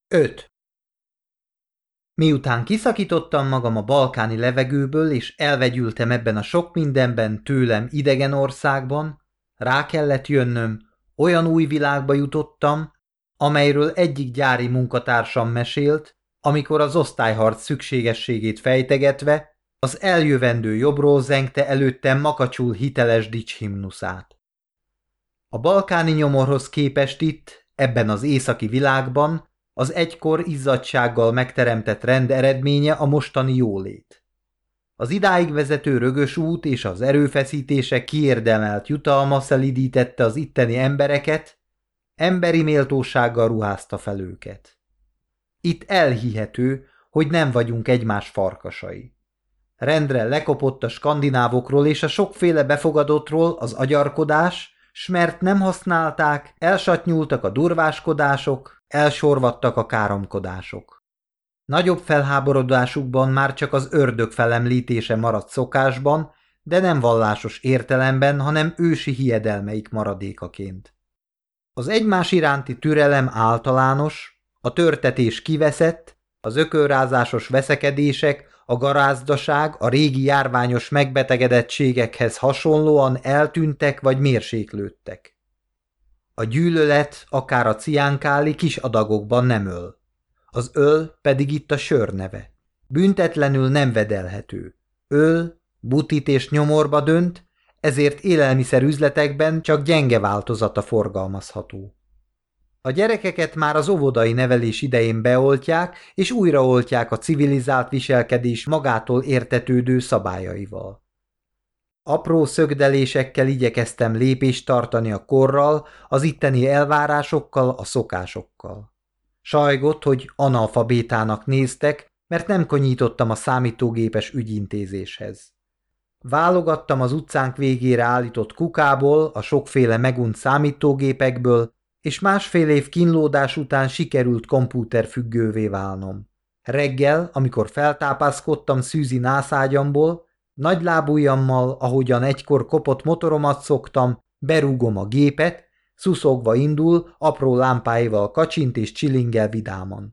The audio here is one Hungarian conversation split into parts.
5. Miután kiszakítottam magam a balkáni levegőből, és elvegyültem ebben a sok mindenben tőlem idegen országban, rá kellett jönnöm, olyan új világba jutottam, amelyről egyik gyári munkatársam mesélt, amikor az osztályharc szükségességét fejtegetve az eljövendő jobbról zengte előttem makacsul hiteles dicshimnuszát. A balkáni nyomorhoz képest itt, ebben az északi világban az egykor izzadtsággal megteremtett rend eredménye a mostani jólét. Az idáig vezető rögös út és az erőfeszítése kiérdemelt jutalma szelídítette az itteni embereket, emberi méltósággal ruházta fel őket. Itt elhihető, hogy nem vagyunk egymás farkasai. Rendre lekopott a skandinávokról és a sokféle befogadottról az agyarkodás, s mert nem használták, elsatnyultak a durváskodások, elsorvadtak a káromkodások. Nagyobb felháborodásukban már csak az ördög felemlítése maradt szokásban, de nem vallásos értelemben, hanem ősi hiedelmeik maradékaként. Az egymás iránti türelem általános, a törtetés kiveszett, az ökölrázásos veszekedések, a garázdaság a régi járványos megbetegedettségekhez hasonlóan eltűntek vagy mérséklődtek. A gyűlölet akár a ciánkáli kis adagokban nem öl. Az öl pedig itt a sör neve. Büntetlenül nem vedelhető. Öl, butít és nyomorba dönt, ezért élelmiszerüzletekben csak gyenge változata forgalmazható. A gyerekeket már az óvodai nevelés idején beoltják, és újraoltják a civilizált viselkedés magától értetődő szabályaival. Apró szögdelésekkel igyekeztem lépést tartani a korral, az itteni elvárásokkal, a szokásokkal. Sajgott, hogy analfabétának néztek, mert nem konyítottam a számítógépes ügyintézéshez. Válogattam az utcánk végére állított kukából, a sokféle megunt számítógépekből, és másfél év kínlódás után sikerült kompúterfüggővé válnom. Reggel, amikor feltápászkodtam szűzi nászágyamból, nagy lábujjammal, ahogyan egykor kopott motoromat szoktam, berúgom a gépet, szuszogva indul, apró lámpáival kacsint és csilingel vidáman.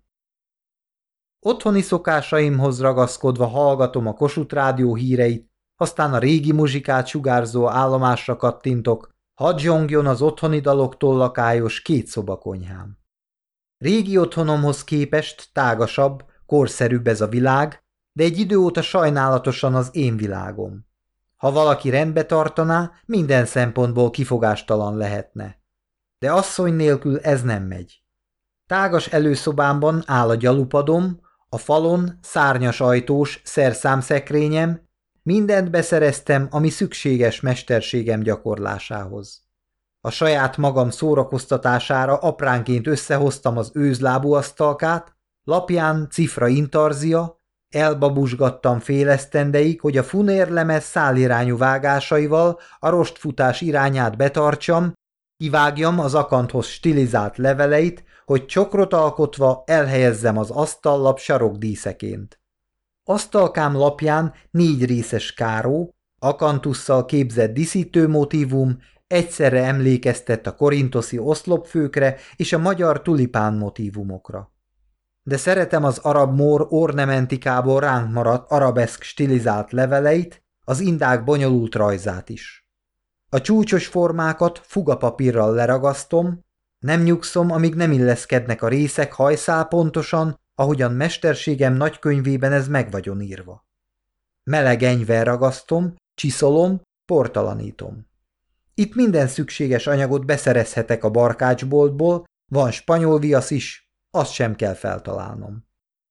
Otthoni szokásaimhoz ragaszkodva hallgatom a Kossuth Rádió híreit, aztán a régi muzsikát sugárzó állomásra kattintok, hadd zsongjon az otthoni daloktól lakályos kétszobakonyhám. Régi otthonomhoz képest tágasabb, korszerűbb ez a világ, de egy idő óta sajnálatosan az én világom. Ha valaki rendbe tartaná, minden szempontból kifogástalan lehetne. De asszony nélkül ez nem megy. Tágas előszobámban áll a gyalupadom, a falon szárnyas ajtós szerszámszekrényem, mindent beszereztem, ami szükséges mesterségem gyakorlásához. A saját magam szórakoztatására apránként összehoztam az őzlábú asztalkát, lapján cifra intarzia, elbabusgattam fél esztendeig, hogy a funérlemez szálirányú vágásaival a rostfutás irányát betartsam, kivágjam az akanthoz stilizált leveleit, hogy csokrot alkotva elhelyezzem az asztallap sarokdíszeként. Asztalkám lapján 4 részes káró, akantusszal képzett díszítő motívum egyszerre emlékeztet a korintoszi oszlopfőkre és a magyar tulipán motívumokra. De szeretem az arab-mór ornamentikából ránk maradt arabeszk stilizált leveleit, az indák bonyolult rajzát is. A csúcsos formákat fugapapírral leragasztom, nem nyugszom, amíg nem illeszkednek a részek hajszál pontosan, ahogyan mesterségem nagykönyvében ez meg vagyon írva. Meleg enyvel ragasztom, csiszolom, portalanítom. Itt minden szükséges anyagot beszerezhetek a barkácsboltból, van spanyol viasz is, azt sem kell feltalálnom.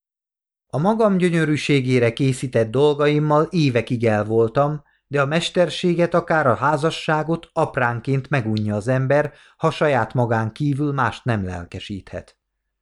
A magam gyönyörűségére készített dolgaimmal évekig el voltam, de a mesterséget, akár a házasságot apránként megunja az ember, ha saját magán kívül mást nem lelkesíthet.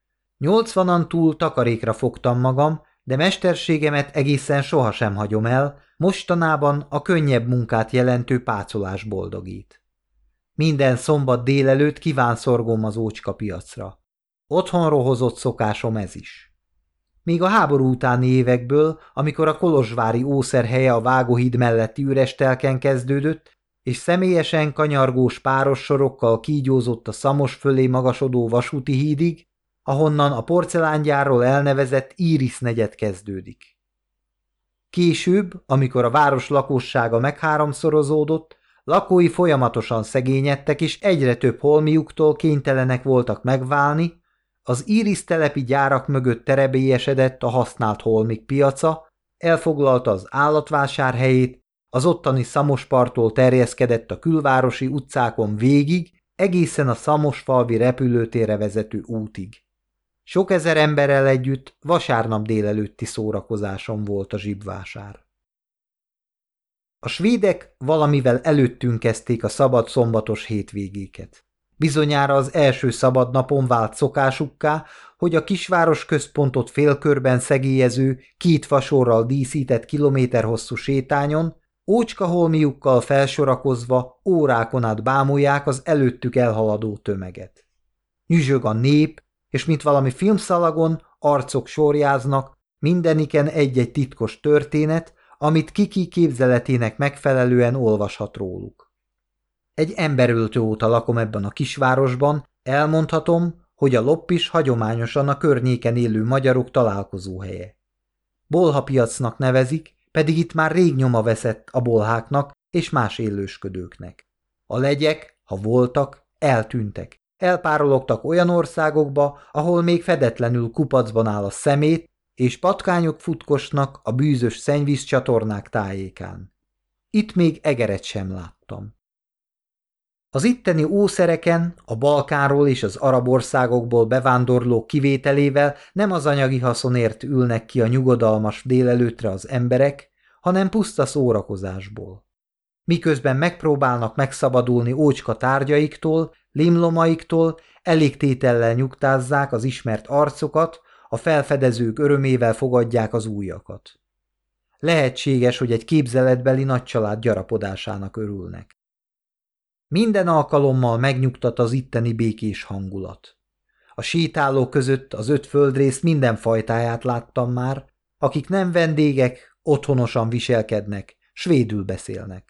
80-an túl takarékra fogtam magam, de mesterségemet egészen sohasem hagyom el, mostanában a könnyebb munkát jelentő pácolás boldogít. Minden szombat délelőtt kívánszorgom az ócskapiacra. Otthonról hozott szokásom ez is. Míg a háború utáni évekből, amikor a kolozsvári ószerhelye a Vágóhíd melletti üres telken kezdődött, és személyesen kanyargós páros sorokkal kígyózott a Szamos fölé magasodó vasúti hídig, ahonnan a porcelángyárról elnevezett Iris negyed kezdődik. Később, amikor a város lakossága megháromszorozódott, lakói folyamatosan szegényedtek, és egyre több holmiuktól kénytelenek voltak megválni, az Iris telepi gyárak mögött terebélyesedett a használt holmik piaca, elfoglalta az állatvásár helyét, az ottani Szamosparttól terjeszkedett a külvárosi utcákon végig, egészen a szamosfalvi repülőtérre vezető útig. Sok ezer emberrel együtt vasárnap délelőtti szórakozáson volt a zsibvásár. A svédek valamivel előttünk kezdték a szabad szombatos hétvégéket. Bizonyára az első szabad napon vált szokásukká, hogy a kisváros központot félkörben szegélyező, 2 fasorral díszített kilométerhosszú sétányon, ócskaholmiukkal felsorakozva órákon át bámulják az előttük elhaladó tömeget. Nyüzsög a nép, és mint valami filmszalagon arcok sorjáznak, mindeniken egy-egy titkos történet, amit Kiki képzeletének megfelelően olvashat róluk. Egy emberöltő óta lakom ebben a kisvárosban, elmondhatom, hogy a Loppis hagyományosan a környéken élő magyarok találkozóhelye. Bolhapiacnak nevezik, pedig itt már rég nyoma veszett a bolháknak és más élősködőknek. A legyek, ha voltak, eltűntek. Elpárologtak olyan országokba, ahol még fedetlenül kupacban áll a szemét, és patkányok futkosnak a bűzös szennyvízcsatornák tájékán. Itt még egeret sem láttam. Az itteni ószereken, a Balkánról és az arab országokból bevándorlók kivételével nem az anyagi haszonért ülnek ki a nyugodalmas délelőttre az emberek, hanem puszta szórakozásból. Miközben megpróbálnak megszabadulni ócska tárgyaiktól, limlomaiktól, elégtétellel nyugtázzák az ismert arcokat, a felfedezők örömével fogadják az újakat. Lehetséges, hogy egy képzeletbeli nagycsalád gyarapodásának örülnek. Minden alkalommal megnyugtat az itteni békés hangulat. A sétálók között az 5 földrész minden fajtáját láttam már, akik nem vendégek, otthonosan viselkednek, svédül beszélnek.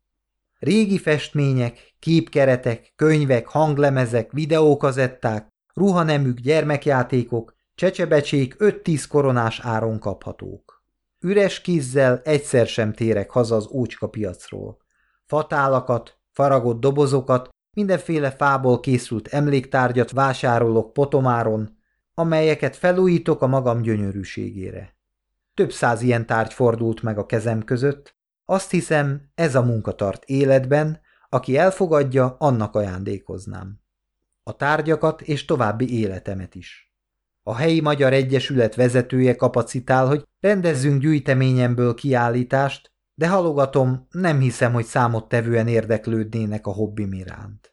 Régi festmények, képkeretek, könyvek, hanglemezek, videókazetták, ruhaneműk, gyermekjátékok, csecsebecsék 5-10 koronás áron kaphatók. Üres kézzel egyszer sem térek haza az ócska piacról. Fatálakat, faragott dobozokat, mindenféle fából készült emléktárgyat vásárolok Potomáron, amelyeket felújítok a magam gyönyörűségére. Több 100 ilyen tárgy fordult meg a kezem között, azt hiszem, ez a munka tart életben, aki elfogadja, annak ajándékoznám. A tárgyakat és további életemet is. A helyi Magyar Egyesület vezetője kapacitál, hogy rendezzünk gyűjteményemből kiállítást, de halogatom, nem hiszem, hogy számottevően érdeklődnének a hobbim iránt.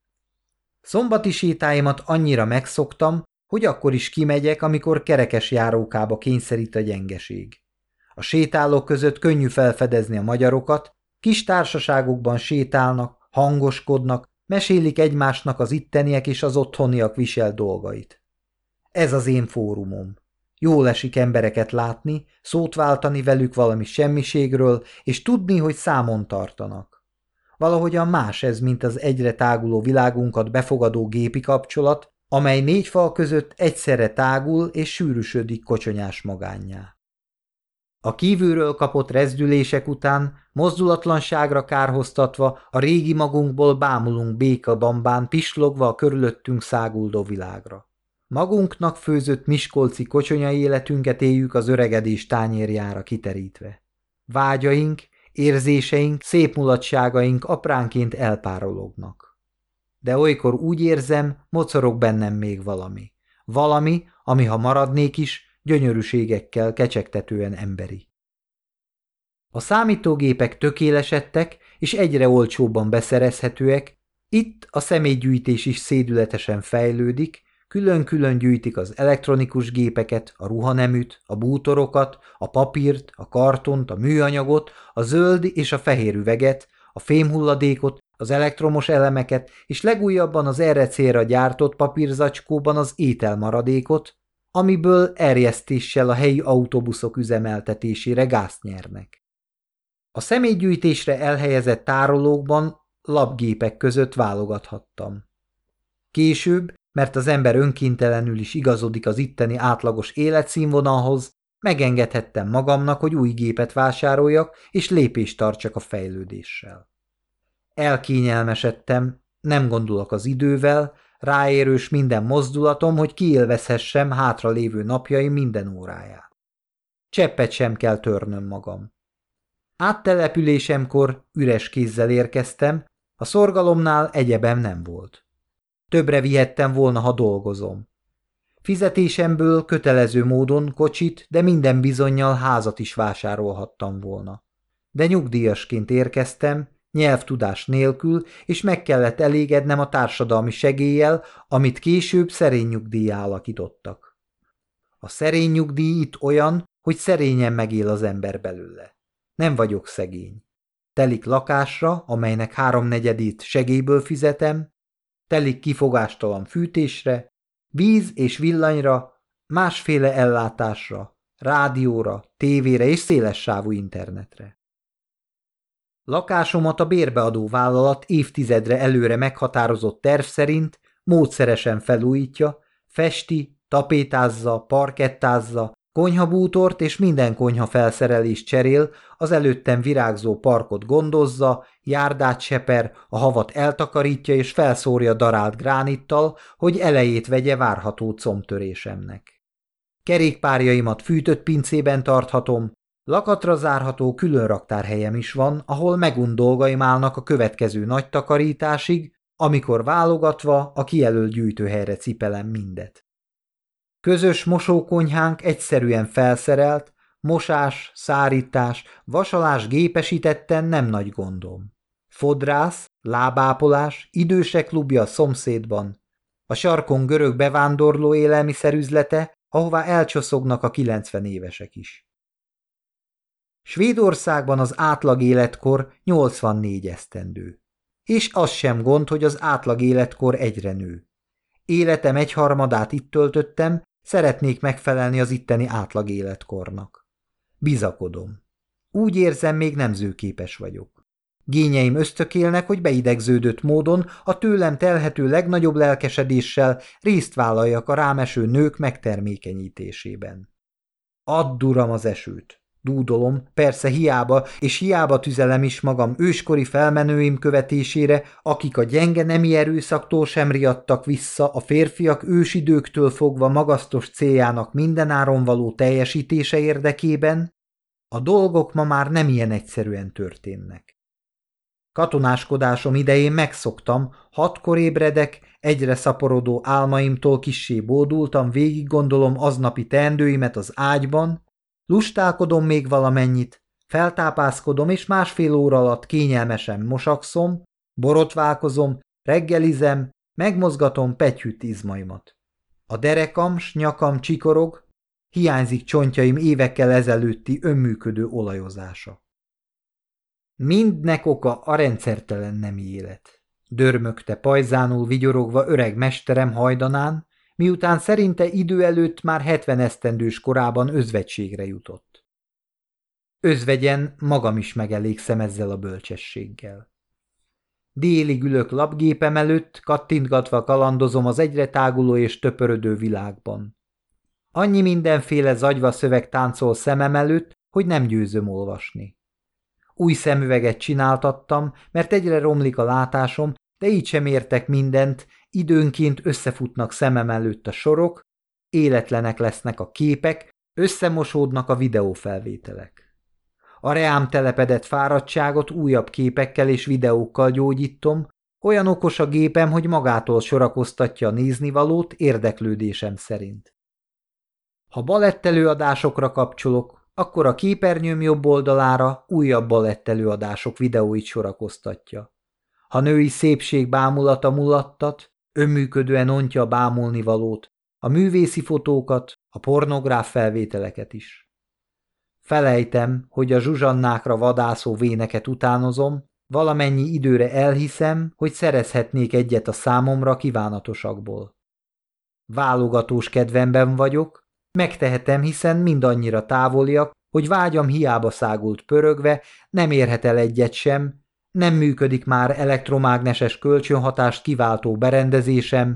Szombati sétáimat annyira megszoktam, hogy akkor is kimegyek, amikor kerekes járókába kényszerít a gyengeség. A sétálók között könnyű felfedezni a magyarokat, kis társaságokban sétálnak, hangoskodnak, mesélik egymásnak az itteniek és az otthoniak viselt dolgait. Ez az én fórumom. Jól esik embereket látni, szót váltani velük valami semmiségről, és tudni, hogy számon tartanak. Valahogyan más ez, mint az egyre táguló világunkat befogadó gépi kapcsolat, amely 4 fal között egyszerre tágul és sűrűsödik kocsonyás magánnyá. A kívülről kapott rezdülések után, mozdulatlanságra kárhoztatva, a régi magunkból bámulunk békabambán pislogva a körülöttünk száguldó világra. Magunknak főzött miskolci kocsonyai életünket éljük az öregedés tányérjára kiterítve. Vágyaink, érzéseink, szép mulatságaink apránként elpárolognak. De olykor úgy érzem, mocorog bennem még valami. Valami, ami ha maradnék is, gyönyörűségekkel kecsegtetően emberi. A számítógépek tökélesedtek, és egyre olcsóbban beszerezhetőek, itt a személygyűjtés is szédületesen fejlődik, külön-külön gyűjtik az elektronikus gépeket, a ruhaneműt, a bútorokat, a papírt, a kartont, a műanyagot, a zöld és a fehér üveget, a fémhulladékot, az elektromos elemeket, és legújabban az erre célra gyártott papírzacskóban az ételmaradékot, amiből erjesztéssel a helyi autóbuszok üzemeltetésére gázt nyernek. A személygyűjtésre elhelyezett tárolókban lapgépek között válogathattam. Később mert az ember önkéntelenül is igazodik az itteni átlagos életszínvonalhoz, megengedhettem magamnak, hogy új gépet vásároljak, és lépést tartsak a fejlődéssel. Elkényelmesedtem, nem gondolok az idővel, ráérős minden mozdulatom, hogy kiélvezhessem hátra lévő napjaim minden óráját. Cseppet sem kell törnöm magam. Áttelepülésemkor üres kézzel érkeztem, a szorgalomnál egyebem nem volt. Többre vihettem volna, ha dolgozom. Fizetésemből kötelező módon kocsit, de minden bizonnyal házat is vásárolhattam volna. De nyugdíjasként érkeztem, nyelvtudás nélkül, és meg kellett elégednem a társadalmi segéllyel, amit később szerény nyugdíjjá alakítottak. A szerény nyugdíj itt olyan, hogy szerényen megél az ember belőle. Nem vagyok szegény. Telik lakásra, amelynek 3/4-ét segélyből fizetem, telik kifogástalan fűtésre, víz és villanyra, másféle ellátásra, rádióra, tévére és szélessávú internetre. Lakásomat a bérbeadó vállalat évtizedre előre meghatározott terv szerint módszeresen felújítja, festi, tapétázza, parkettázza, konyhabútort és minden konyha felszerelést cserél, az előttem virágzó parkot gondozza, járdát seper, a havat eltakarítja és felszórja darált gránittal, hogy elejét vegye várható combtörésemnek. Kerékpárjaimat fűtött pincében tarthatom, lakatra zárható külön raktárhelyem is van, ahol megunt dolgaim állnak a következő nagy takarításig, amikor válogatva a kijelölt gyűjtőhelyre cipelem mindet. Közös mosókonyhánk egyszerűen felszerelt, mosás, szárítás, vasalás gépesítetten nem nagy gondom. Fodrász, lábápolás, idősek klubja a szomszédban, a sarkon görög bevándorló élelmiszerüzlete, ahová elcsoszognak a 90 évesek is. Svédországban az átlag életkor 84 esztendő. És az sem gond, hogy az átlag életkor egyre nő. Életem 1/3 itt töltöttem, szeretnék megfelelni az itteni átlag életkornak. Bizakodom. Úgy érzem, még nemzőképes vagyok. Gényeim ösztökélnek, hogy beidegződött módon a tőlem telhető legnagyobb lelkesedéssel részt vállaljak a rám eső nők megtermékenyítésében. Add, uram, az esőt! Dúdolom, persze hiába, és hiába tüzelem is magam őskori felmenőim követésére, akik a gyenge nemi erőszaktól sem riadtak vissza a férfiak ősidőktől fogva magasztos céljának mindenáron való teljesítése érdekében, a dolgok ma már nem ilyen egyszerűen történnek. Katonáskodásom idején megszoktam, 6-kor ébredek, egyre szaporodó álmaimtól kissé bódultam, végig gondolom aznapi teendőimet az ágyban, lustálkodom még valamennyit, feltápászkodom, és 1,5 óra alatt kényelmesen mosakszom, borotválkozom, reggelizem, megmozgatom pettyűt izmaimat. A derekam s nyakam csikorog, hiányzik csontjaim évekkel ezelőtti önműködő olajozása. Mindnek oka a rendszertelen nemi élet. Dörmögte pajzánul vigyorogva öreg mesterem hajdanán, miután szerinte idő előtt már 70 esztendős korában özvegységre jutott. Özvegyen magam is megelégszem ezzel a bölcsességgel. Délig ülök lapgépem előtt, kattintgatva kalandozom az egyre táguló és töpörödő világban. Annyi mindenféle zagyva szöveg táncol szemem előtt, hogy nem győzöm olvasni. Új szemüveget csináltattam, mert egyre romlik a látásom, de így sem értek mindent, időnként összefutnak szemem előtt a sorok, életlenek lesznek a képek, összemosódnak a videófelvételek. A reám telepedett fáradtságot újabb képekkel és videókkal gyógyítom, olyan okos a gépem, hogy magától sorakoztatja a néznivalót érdeklődésem szerint. Ha balettelőadásokra kapcsolok, akkor a képernyőm jobb oldalára újabb balettelőadások videóit sorakoztatja. Ha női szépség bámulata mulattat, önműködően ontja a bámulnivalót, a művészi fotókat, a pornográf felvételeket is. Felejtem, hogy a zsuzsannákra vadászó véneket utánozom, valamennyi időre elhiszem, hogy szerezhetnék egyet a számomra kívánatosakból. Válogatós kedvemben vagyok, megtehetem, hiszen mindannyira távoliak, hogy vágyam hiába szágult pörögve, nem érhet el egyet sem, nem működik már elektromágneses kölcsönhatást kiváltó berendezésem,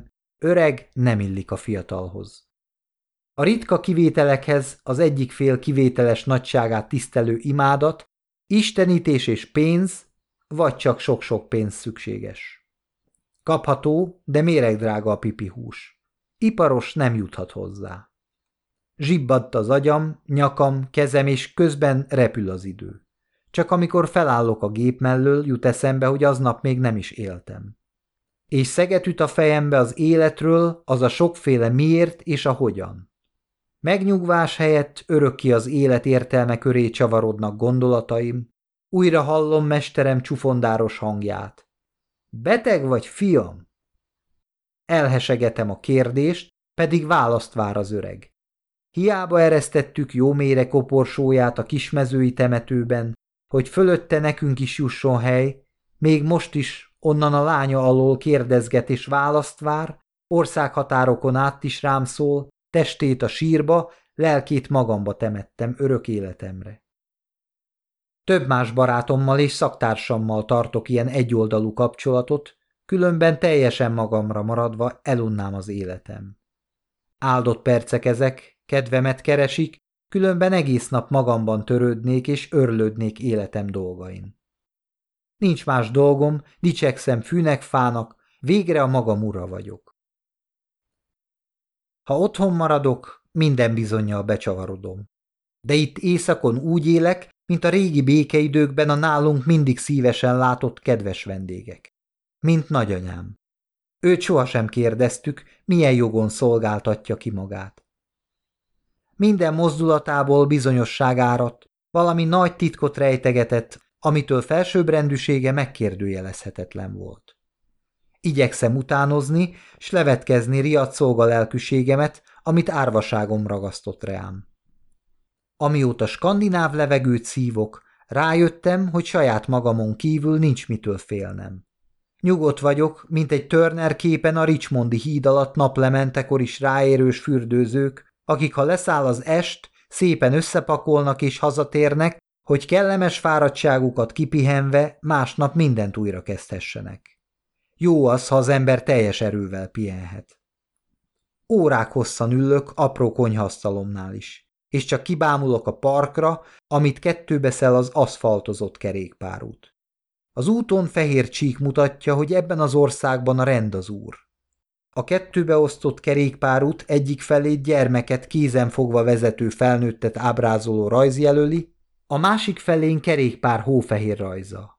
Öreg nem illik a fiatalhoz. A ritka kivételekhez az egyik fél kivételes nagyságát tisztelő imádat, istenítés és pénz, vagy csak sok-sok pénz szükséges. Kapható, de méregdrága a pipihús. Iparos nem juthat hozzá. Zsibbadt az agyam, nyakam, kezem, és közben repül az idő. Csak amikor felállok a gép mellől, jut eszembe, hogy aznap még nem is éltem. És szeget üt a fejembe az életről, az a sokféle miért és a hogyan. Megnyugvás helyett örökké az élet értelme köré csavarodnak gondolataim, újra hallom mesterem csufondáros hangját. Beteg vagy, fiam? Elhesegetem a kérdést, pedig választ vár az öreg. Hiába eresztettük jó mélyre koporsóját a kismezői temetőben, hogy fölötte nekünk is jusson hely, még most is onnan a lánya alól kérdezget és választ vár, országhatárokon át is rám szól, testét a sírba, lelkét magamba temettem örök életemre. Több más barátommal és szaktársammal tartok ilyen egyoldalú kapcsolatot, különben teljesen magamra maradva elunnám az életem. Áldott percek ezek, kedvemet keresik, különben egész nap magamban törődnék és örlődnék életem dolgain. Nincs más dolgom, dicsekszem fűnek-fának, végre a magam ura vagyok. Ha otthon maradok, minden bizonnyal becsavarodom. De itt éjszakon úgy élek, mint a régi békeidőkben a nálunk mindig szívesen látott kedves vendégek. Mint nagyanyám. Őt sohasem kérdeztük, milyen jogon szolgáltatja ki magát. Minden mozdulatából bizonyosság áradt, valami nagy titkot rejtegetett, amitől felsőbbrendűsége megkérdőjelezhetetlen volt. Igyekszem utánozni, s levetkezni riadt szolgalelkűségemet, amit árvaságom ragasztott rám. Amióta skandináv levegőt szívok, rájöttem, hogy saját magamon kívül nincs mitől félnem. Nyugodt vagyok, mint egy Turner képen a Richmondi híd alatt naplementekor is ráérős fürdőzők, akik ha leszáll az est, szépen összepakolnak és hazatérnek, hogy kellemes fáradtságukat kipihenve másnap mindent újra kezdhessenek. Jó az, ha az ember teljes erővel pihenhet. Órák hosszan ülök apró konyhaasztalomnál is, és csak kibámulok a parkra, amit kettőbe szel az aszfaltozott kerékpárút. Az úton fehér csík mutatja, hogy ebben az országban a rend az úr. A kettőbe osztott kerékpárút egyik felét gyermeket kézen fogva vezető felnőttet ábrázoló rajz jelöli, a másik felén kerékpár hófehér rajza.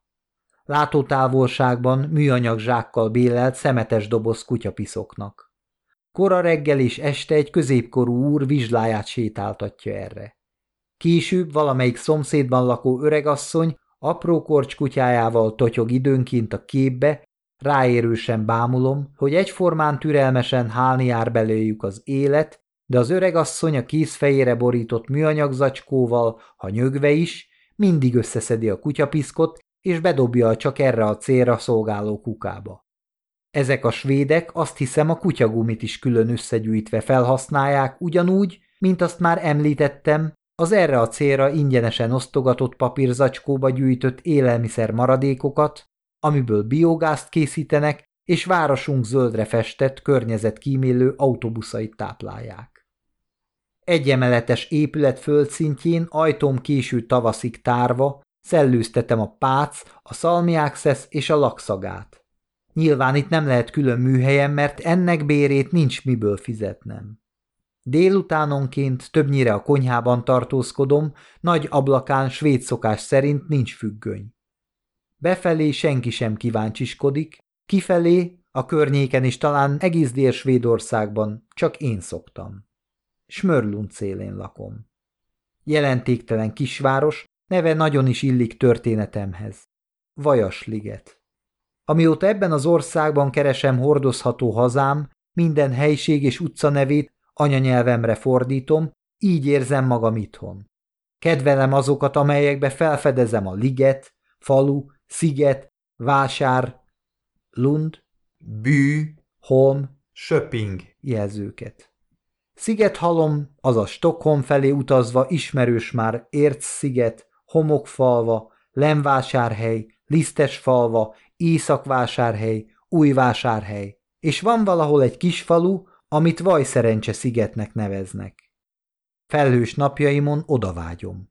Látótávolságban műanyag zsákkal bélelt szemetes doboz kutyapiszoknak. Kora reggel és este egy középkorú úr vizsláját sétáltatja erre. Később valamelyik szomszédban lakó öregasszony apró korcskutyájával totyog időnként a képbe, ráérősen bámulom, hogy egyformán türelmesen hálni jár belőjük az élet, de az öregasszony a kézfejére borított műanyag zacskóval, ha nyögve is, mindig összeszedi a kutyapiszkot, és bedobja a csak erre a célra szolgáló kukába. Ezek a svédek azt hiszem a kutyagumit is külön összegyűjtve felhasználják ugyanúgy, mint azt már említettem, az erre a célra ingyenesen osztogatott papírzacskóba gyűjtött élelmiszer maradékokat, amiből biogázt készítenek, és városunk zöldre festett, környezetkímélő autóbuszait táplálják. Egyemeletes épület földszintjén ajtóm késő tavaszig tárva szellőztetem a pác, a szalmiákszesz és a lakszagát. Nyilván itt nem lehet külön műhelyem, mert ennek bérét nincs miből fizetnem. Délutánonként többnyire a konyhában tartózkodom, nagy ablakán svéd szokás szerint nincs függöny. Befelé senki sem kíváncsiskodik, kifelé, a környéken is talán egész Dél-Svédországban csak én szoktam. Smörlund szélén lakom. Jelentéktelen kisváros, neve nagyon is illik történetemhez. Vajasliget. Amióta ebben az országban keresem hordozható hazám, minden helység és utca nevét anyanyelvemre fordítom, így érzem magam itthon. Kedvelem azokat, amelyekbe felfedezem a liget, falu, sziget, vásár, lund, bű, holm, söping jelzőket. Szigethalom, azaz Stockholm felé utazva ismerős már Érc-sziget, Homokfalva, Lemvásárhely, Lisztesfalva, Északvásárhely, Újvásárhely és van valahol egy kis falu, amit Vajszerencse szigetnek neveznek. Felhős napjaimon odavágyom.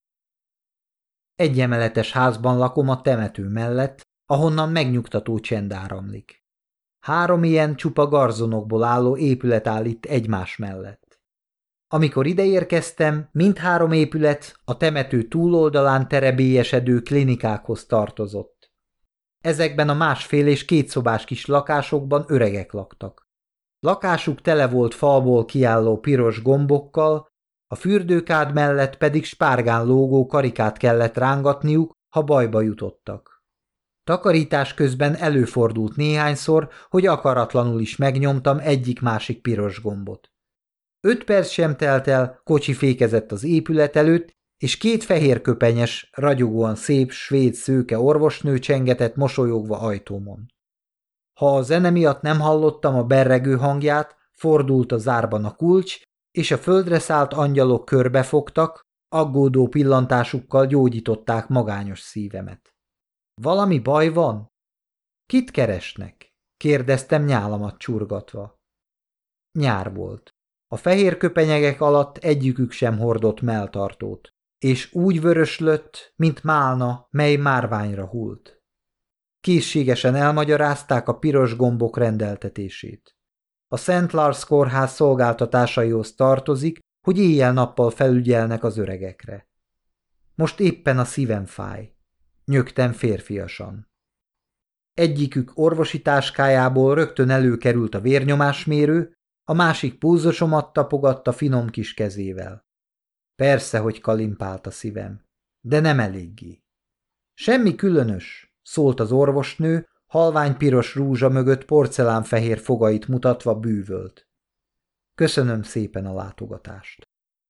Egy emeletes házban lakom a temető mellett, ahonnan megnyugtató csend áramlik. 3 ilyen csupa garzonokból álló épület áll itt egymás mellett. Amikor ideérkeztem, mindhárom épület a temető túloldalán terebélyesedő klinikákhoz tartozott. Ezekben a 1,5 és 2 szobás kis lakásokban öregek laktak. Lakásuk tele volt falból kiálló piros gombokkal, a fürdőkád mellett pedig spárgán lógó karikát kellett rángatniuk, ha bajba jutottak. Takarítás közben előfordult néhányszor, hogy akaratlanul is megnyomtam egyik-másik piros gombot. 5 perc sem telt el, kocsi fékezett az épület előtt, és 2 fehérköpenyes, ragyogóan szép svéd szőke orvosnő csengetett mosolyogva ajtómon. Ha a zene miatt nem hallottam a berregő hangját, fordult a zárban a kulcs, és a földre szállt angyalok körbefogtak, aggódó pillantásukkal gyógyították magányos szívemet. Valami baj van? Kit keresnek? Kérdeztem nyálamat csurgatva. Nyár volt. A fehér köpenyegek alatt egyikük sem hordott melltartót, és úgy vöröslött, mint málna, mely márványra hult. Készségesen elmagyarázták a piros gombok rendeltetését. A Szent Lars kórház szolgáltatásaihoz tartozik, hogy éjjel-nappal felügyelnek az öregekre. Most éppen a szívem fáj. Nyögtem férfiasan. Egyikük orvosi táskájából rögtön előkerült a vérnyomásmérő, a másik pulzusomat tapogatta finom kis kezével. Persze, hogy kalimpált a szívem, de nem eléggé. Semmi különös, szólt az orvosnő, halvány piros rúzsa mögött porcelánfehér fogait mutatva bűvölt. Köszönöm szépen a látogatást.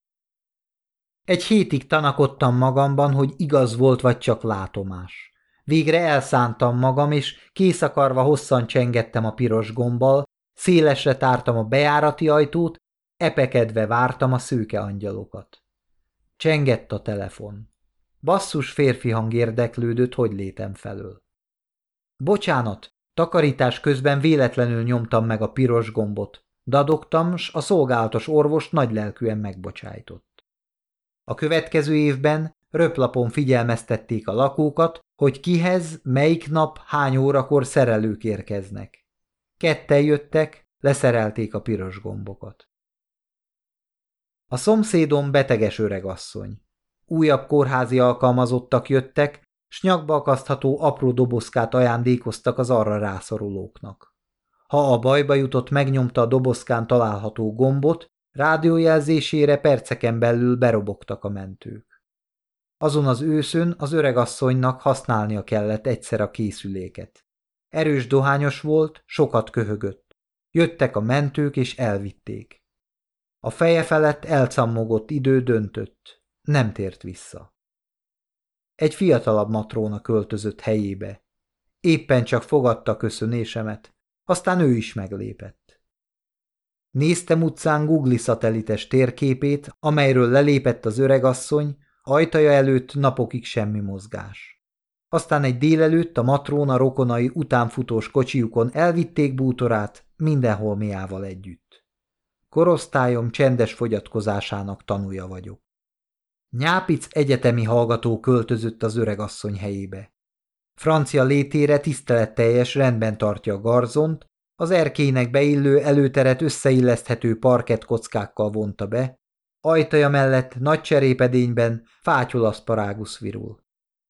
Egy hétig tanakodtam magamban, hogy igaz volt vagy csak látomás. Végre elszántam magam, és készakarva hosszan csengettem a piros gombbal, szélesre tártam a bejárati ajtót, epekedve vártam a szőke angyalokat. Csengett a telefon. Basszus férfi hang érdeklődött, hogy létem felől. Bocsánat, takarítás közben véletlenül nyomtam meg a piros gombot. Dadogtam, s a szolgálatos orvos nagylelkűen megbocsájtott. A következő évben röplapon figyelmeztették a lakókat, hogy kihez, melyik nap, hány órakor szerelők érkeznek. 2 jöttek, leszerelték a piros gombokat. A szomszédom beteges öregasszony. Újabb kórházi alkalmazottak jöttek, s nyakba akasztható apró dobozkát ajándékoztak az arra rászorulóknak. Ha a bajba jutott, megnyomta a dobozkán található gombot, rádiójelzésére perceken belül berobogtak a mentők. Azon az őszön az öregasszonynak használnia kellett egyszer a készüléket. Erős dohányos volt, sokat köhögött. Jöttek a mentők és elvitték. A feje felett elcammogott idő döntött. Nem tért vissza. Egy fiatalabb matróna költözött helyébe. Éppen csak fogadta köszönésemet, aztán ő is meglépett. Néztem utcán Google szatelites térképét, amelyről lelépett az öregasszony, ajtaja előtt napokig semmi mozgás. Aztán egy délelőtt a matróna rokonai utánfutós kocsiukon elvitték bútorát, mindenhol miával együtt. Korosztályom csendes fogyatkozásának tanúja vagyok. Nyápic egyetemi hallgató költözött az öregasszony helyébe. Francia létére tiszteletteljes rendben tartja a garzont, az erkélynek beillő előteret összeilleszthető parkettkockákkal vonta be, ajtaja mellett nagy cserépedényben fátyol-aszparágusz virul.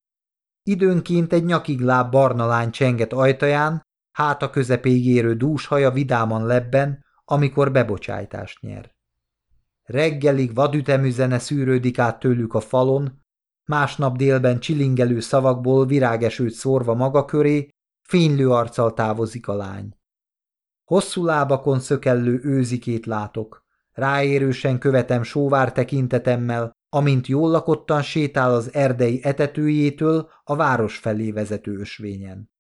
Időnként egy nyakig láb barna lány csenget ajtaján, háta közepéig érő dús haja vidáman lebben, amikor bebocsájtást nyer. Reggelig vadütemű zene szűrődik át tőlük a falon, másnap délben csilingelő szavakból virágesőt szórva maga köré, fénylő arccal távozik a lány. Hosszú lábakon szökellő őzikét látok, ráérősen követem sóvár tekintetemmel, amint jól lakottan sétál az erdei etetőjétől a város felé vezető ösvényen.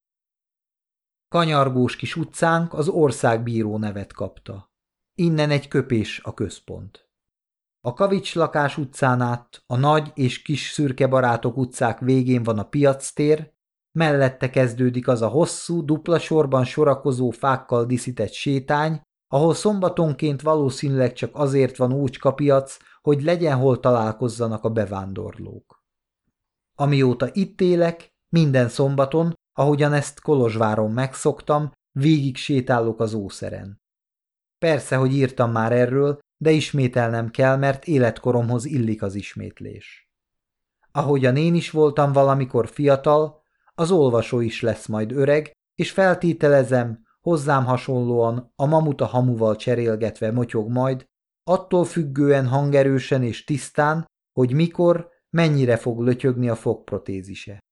Kanyargós kis utcánk az országbíró nevet kapta. Innen egy köpés a központ. A Kavicslakás utcán át, a nagy és kis szürke barátok utcák végén van a piactér, Mellette kezdődik az a hosszú, dupla sorban sorakozó fákkal díszített sétány, ahol szombatonként valószínűleg csak azért van ócskapiac, hogy legyen hol találkozzanak a bevándorlók. Amióta itt élek, minden szombaton, ahogyan ezt Kolozsváron megszoktam, végig sétálok az ószeren. Persze, hogy írtam már erről, de ismételnem kell, mert életkoromhoz illik az ismétlés. Ahogyan én is voltam valamikor fiatal, az olvasó is lesz majd öreg, és feltételezem, hozzám hasonlóan a mamuta hamuval cserélgetve motyog majd, attól függően hangerősen és tisztán, hogy mikor, mennyire fog lötyögni a fogprotézise.